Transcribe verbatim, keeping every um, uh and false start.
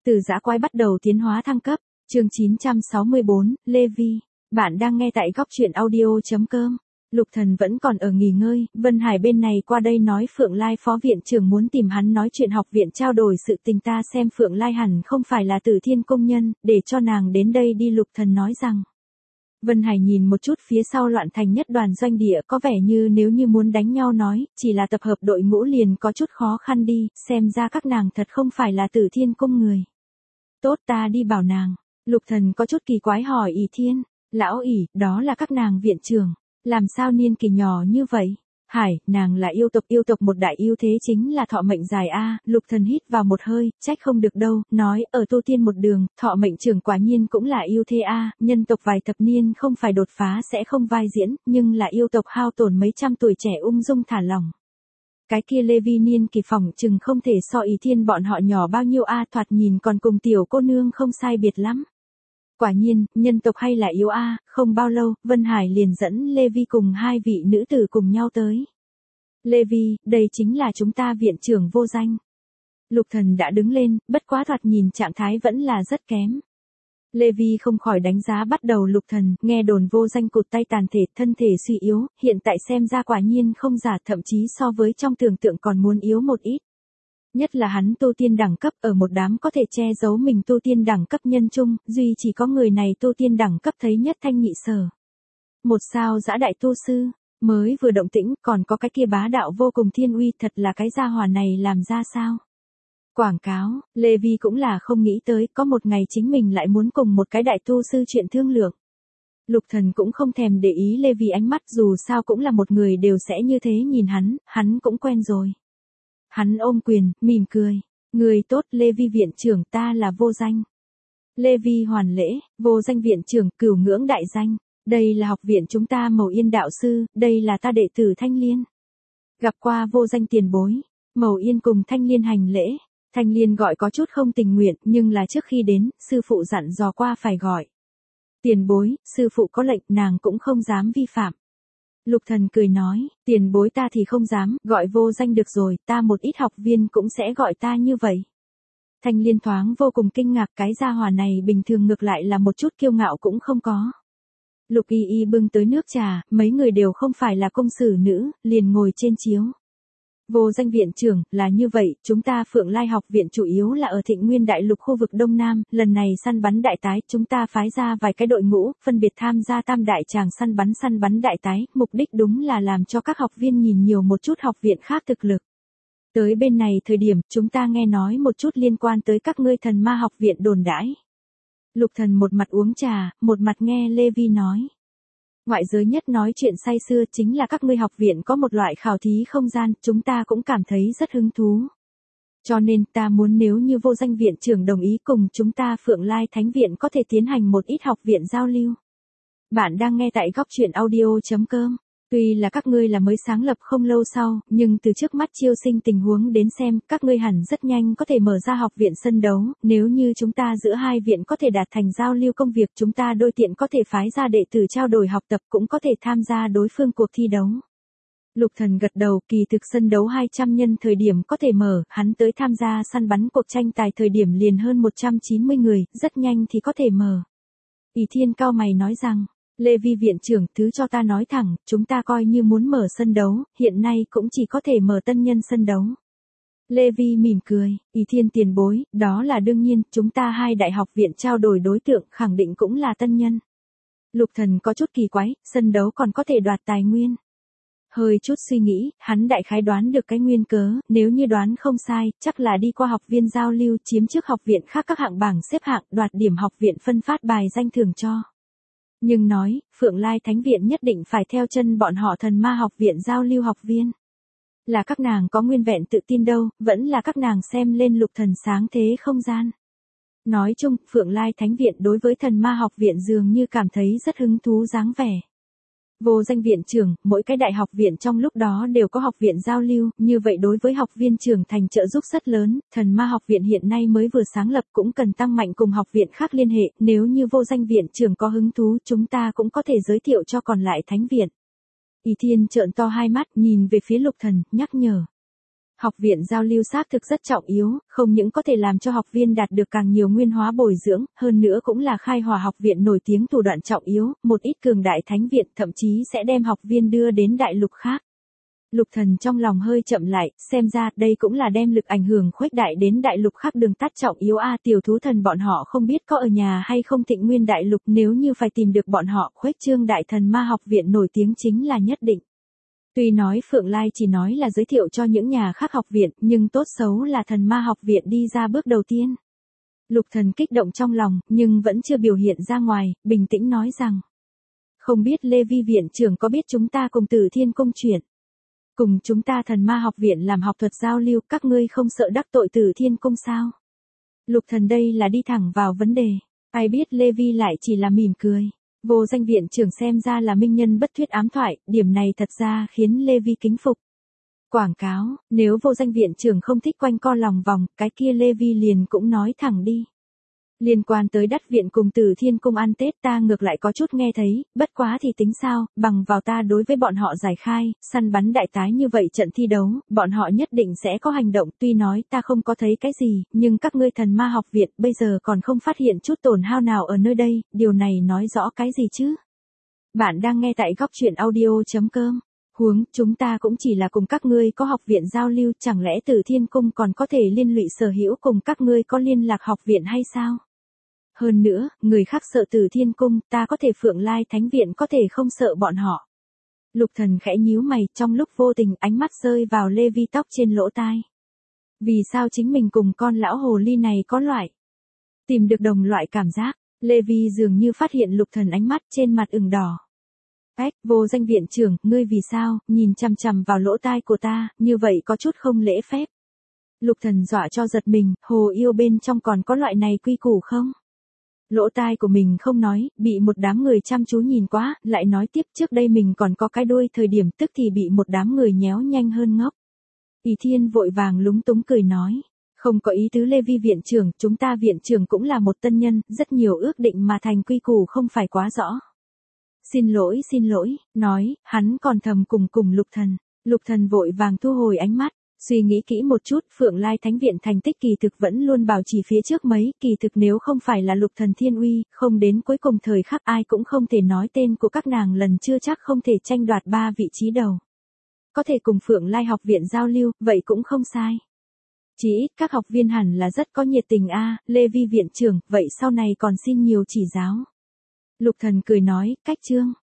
Từ dã quái bắt đầu tiến hóa thăng cấp, chương chín trăm sáu mươi bốn, Lê Vi. Bạn đang nghe tại góc truyện audio.com. Lục Thần vẫn còn ở nghỉ ngơi, Vân Hải bên này qua đây nói Phượng Lai phó viện trưởng muốn tìm hắn nói chuyện học viện trao đổi sự tình, ta xem Phượng Lai hẳn không phải là Tử Thiên công nhân, để cho nàng đến đây đi. Lục Thần nói rằng. Vân Hải nhìn một chút phía sau loạn thành nhất đoàn doanh địa, có vẻ như nếu như muốn đánh nhau nói, chỉ là tập hợp đội ngũ liền có chút khó khăn đi, xem ra các nàng thật không phải là Tử Thiên cung người. Tốt, ta đi bảo nàng. Lục Thần có chút kỳ quái hỏi ỷ Thiên, lão ỷ, đó là các nàng viện trưởng, làm sao niên kỳ nhỏ như vậy? Hải, nàng là yêu tộc, yêu tộc một đại ưu thế chính là thọ mệnh dài a. Lục Thần hít vào một hơi, trách không được đâu, nói ở tu tiên một đường, thọ mệnh trưởng quả nhiên cũng là ưu thế a. Nhân tộc vài thập niên không phải đột phá sẽ không vai diễn, nhưng là yêu tộc hao tổn mấy trăm tuổi trẻ ung dung thả lỏng. Cái kia Lê Vi niên kỳ phòng chừng không thể so ỷ Thiên bọn họ nhỏ bao nhiêu a, thoạt nhìn còn cùng tiểu cô nương không sai biệt lắm. Quả nhiên, nhân tộc hay là yếu a. Không bao lâu, Vân Hải liền dẫn Lê Vi cùng hai vị nữ tử cùng nhau tới. Lê Vi, đây chính là chúng ta viện trưởng Vô Danh. Lục Thần đã đứng lên, bất quá thoạt nhìn trạng thái vẫn là rất kém. Lê Vi không khỏi đánh giá bắt đầu Lục Thần, nghe đồn Vô Danh cụt tay tàn thể, thân thể suy yếu, hiện tại xem ra quả nhiên không giả, thậm chí so với trong tưởng tượng còn muốn yếu một ít. Nhất là hắn tu tiên đẳng cấp, ở một đám có thể che giấu mình tu tiên đẳng cấp nhân chung, duy chỉ có người này tu tiên đẳng cấp thấy nhất thanh nhị sở. Một sao dã đại tu sư, mới vừa động tĩnh, còn có cái kia bá đạo vô cùng thiên uy, thật là cái gia hỏa này làm ra sao? Quảng cáo, Lê Vi cũng là không nghĩ tới, có một ngày chính mình lại muốn cùng một cái đại tu sư chuyện thương lượng. Lục Thần cũng không thèm để ý Lê Vi ánh mắt, dù sao cũng là một người đều sẽ như thế nhìn hắn, hắn cũng quen rồi. Hắn ôm quyền, mỉm cười. Người tốt, Lê Vi viện trưởng, ta là Vô Danh. Lê Vi hoàn lễ, Vô Danh viện trưởng, cửu ngưỡng đại danh. Đây là học viện chúng ta Mầu Yên đạo sư, đây là ta đệ tử Thanh Liên. Gặp qua Vô Danh tiền bối. Mầu Yên cùng Thanh Liên hành lễ. Thanh Liên gọi có chút không tình nguyện, nhưng là trước khi đến, sư phụ dặn dò qua phải gọi. Tiền bối, sư phụ có lệnh, nàng cũng không dám vi phạm. Lục Thần cười nói, tiền bối ta thì không dám, gọi Vô Danh được rồi, ta một ít học viên cũng sẽ gọi ta như vậy. Thanh Liên thoáng vô cùng kinh ngạc, cái gia hỏa này bình thường ngược lại là một chút kiêu ngạo cũng không có. Lục Y Y bưng tới nước trà, mấy người đều không phải là công sử nữ, liền ngồi trên chiếu. Vô Danh viện trưởng, là như vậy, chúng ta Phượng Lai học viện chủ yếu là ở Thịnh Nguyên đại lục khu vực Đông Nam, lần này săn bắn đại tái, chúng ta phái ra vài cái đội ngũ, phân biệt tham gia tam đại tràng săn bắn săn bắn đại tái, mục đích đúng là làm cho các học viên nhìn nhiều một chút học viện khác thực lực. Tới bên này thời điểm, chúng ta nghe nói một chút liên quan tới các ngươi Thần Ma học viện đồn đãi. Lục Thần một mặt uống trà, một mặt nghe Lê Vi nói. Ngoại giới nhất nói chuyện say xưa chính là các ngươi học viện có một loại khảo thí không gian, chúng ta cũng cảm thấy rất hứng thú. Cho nên ta muốn nếu như Vô Danh viện trưởng đồng ý cùng chúng ta Phượng Lai Thánh viện có thể tiến hành một ít học viện giao lưu. Bạn đang nghe tại góc truyện audio.com. Tuy là các ngươi là mới sáng lập không lâu sau, nhưng từ trước mắt chiêu sinh tình huống đến xem, các ngươi hẳn rất nhanh có thể mở ra học viện sân đấu, nếu như chúng ta giữa hai viện có thể đạt thành giao lưu công việc, chúng ta đôi tiện có thể phái ra đệ tử trao đổi học tập, cũng có thể tham gia đối phương cuộc thi đấu. Lục Thần gật đầu, kỳ thực sân đấu hai trăm nhân thời điểm có thể mở, hắn tới tham gia săn bắn cuộc tranh tài thời điểm liền hơn một trăm chín mươi người, rất nhanh thì có thể mở. ỷ Thiên cao mày nói rằng, Lê Vi viện trưởng, thứ cho ta nói thẳng, chúng ta coi như muốn mở sân đấu, hiện nay cũng chỉ có thể mở tân nhân sân đấu. Lê Vi mỉm cười, ỷ Thiên tiền bối, đó là đương nhiên, chúng ta hai đại học viện trao đổi đối tượng khẳng định cũng là tân nhân. Lục Thần có chút kỳ quái, sân đấu còn có thể đoạt tài nguyên. Hơi chút suy nghĩ, hắn đại khái đoán được cái nguyên cớ, nếu như đoán không sai, chắc là đi qua học viên giao lưu chiếm trước học viện khác các hạng bảng xếp hạng, đoạt điểm học viện phân phát bài danh thưởng cho. Nhưng nói, Phượng Lai Thánh viện nhất định phải theo chân bọn họ Thần Ma học viện giao lưu học viên. Là các nàng có nguyên vẹn tự tin đâu, vẫn là các nàng xem lên Lục Thần sáng thế không gian. Nói chung, Phượng Lai Thánh viện đối với Thần Ma học viện dường như cảm thấy rất hứng thú dáng vẻ. Vô Danh viện trưởng, mỗi cái đại học viện trong lúc đó đều có học viện giao lưu, như vậy đối với học viên trưởng thành trợ giúp rất lớn, Thần Ma học viện hiện nay mới vừa sáng lập cũng cần tăng mạnh cùng học viện khác liên hệ, nếu như Vô Danh viện trưởng có hứng thú chúng ta cũng có thể giới thiệu cho còn lại thánh viện. ỷ Thiên trợn to hai mắt nhìn về phía Lục Thần, nhắc nhở. Học viện giao lưu xác thực rất trọng yếu, không những có thể làm cho học viên đạt được càng nhiều nguyên hóa bồi dưỡng, hơn nữa cũng là khai hỏa học viện nổi tiếng thủ đoạn trọng yếu, một ít cường đại thánh viện thậm chí sẽ đem học viên đưa đến đại lục khác. Lục Thần trong lòng hơi chậm lại, xem ra đây cũng là đem lực ảnh hưởng khuếch đại đến đại lục khác đường tắt trọng yếu a. Tiểu thú thần bọn họ không biết có ở nhà hay không Thịnh Nguyên đại lục, nếu như phải tìm được bọn họ, khuếch trương đại thần ma học viện nổi tiếng chính là nhất định. Tuy nói Phượng Lai chỉ nói là giới thiệu cho những nhà khác học viện, nhưng tốt xấu là thần ma học viện đi ra bước đầu tiên. Lục Thần kích động trong lòng, nhưng vẫn chưa biểu hiện ra ngoài, bình tĩnh nói rằng. Không biết Lê Vi viện trưởng có biết chúng ta cùng Tử Thiên Cung chuyện. Cùng chúng ta thần ma học viện làm học thuật giao lưu, các ngươi không sợ đắc tội Tử Thiên Cung sao? Lục Thần đây là đi thẳng vào vấn đề. Ai biết Lê Vi lại chỉ là mỉm cười. Vô danh viện trưởng xem ra là minh nhân bất thuyết ám thoại, điểm này thật ra khiến Lê Vi kính phục. Quảng cáo, nếu vô danh viện trưởng không thích quanh co lòng vòng, cái kia Lê Vi liền cũng nói thẳng đi. Liên quan tới đắt viện cùng Tử Thiên Cung ăn Tết ta ngược lại có chút nghe thấy, bất quá thì tính sao, bằng vào ta đối với bọn họ giải khai, săn bắn đại tái như vậy trận thi đấu, bọn họ nhất định sẽ có hành động, tuy nói ta không có thấy cái gì, nhưng các ngươi thần ma học viện bây giờ còn không phát hiện chút tổn hao nào ở nơi đây, điều này nói rõ cái gì chứ? Bạn đang nghe tại góc truyện audio chấm com. Huống, chúng ta cũng chỉ là cùng các ngươi có học viện giao lưu, chẳng lẽ Tử Thiên Cung còn có thể liên lụy sở hữu cùng các ngươi có liên lạc học viện hay sao? Hơn nữa, người khác sợ Tử Thiên Cung, ta có thể Phượng Lai Thánh Viện có thể không sợ bọn họ. Lục Thần khẽ nhíu mày, trong lúc vô tình ánh mắt rơi vào Lê Vi tóc trên lỗ tai. Vì sao chính mình cùng con lão hồ ly này có loại tìm được đồng loại cảm giác? Lê Vi dường như phát hiện Lục Thần ánh mắt trên mặt ửng đỏ. Ách, vô danh viện trưởng, ngươi vì sao, nhìn chằm chằm vào lỗ tai của ta, như vậy có chút không lễ phép. Lục Thần dọa cho giật mình, hồ yêu bên trong còn có loại này quy củ không? Lỗ tai của mình không nói, bị một đám người chăm chú nhìn quá, lại nói tiếp trước đây mình còn có cái đuôi thời điểm tức thì bị một đám người nhéo nhanh hơn ngốc. Ý Thiên vội vàng lúng túng cười nói, không có ý tứ Lê Vi viện trưởng, chúng ta viện trưởng cũng là một tân nhân, rất nhiều ước định mà thành quy củ không phải quá rõ. Xin lỗi xin lỗi, nói, hắn còn thầm cùng cùng Lục Thần. Lục Thần vội vàng thu hồi ánh mắt, suy nghĩ kỹ một chút, Phượng Lai Thánh Viện thành tích kỳ thực vẫn luôn bảo trì phía trước mấy, kỳ thực nếu không phải là Lục Thần thiên uy, không đến cuối cùng thời khắc ai cũng không thể nói tên của các nàng lần chưa chắc không thể tranh đoạt ba vị trí đầu. Có thể cùng Phượng Lai học viện giao lưu, vậy cũng không sai. Chỉ ít các học viên hẳn là rất có nhiệt tình a, Lê Vi viện trưởng, vậy sau này còn xin nhiều chỉ giáo. Lục Thần cười nói, cách chương.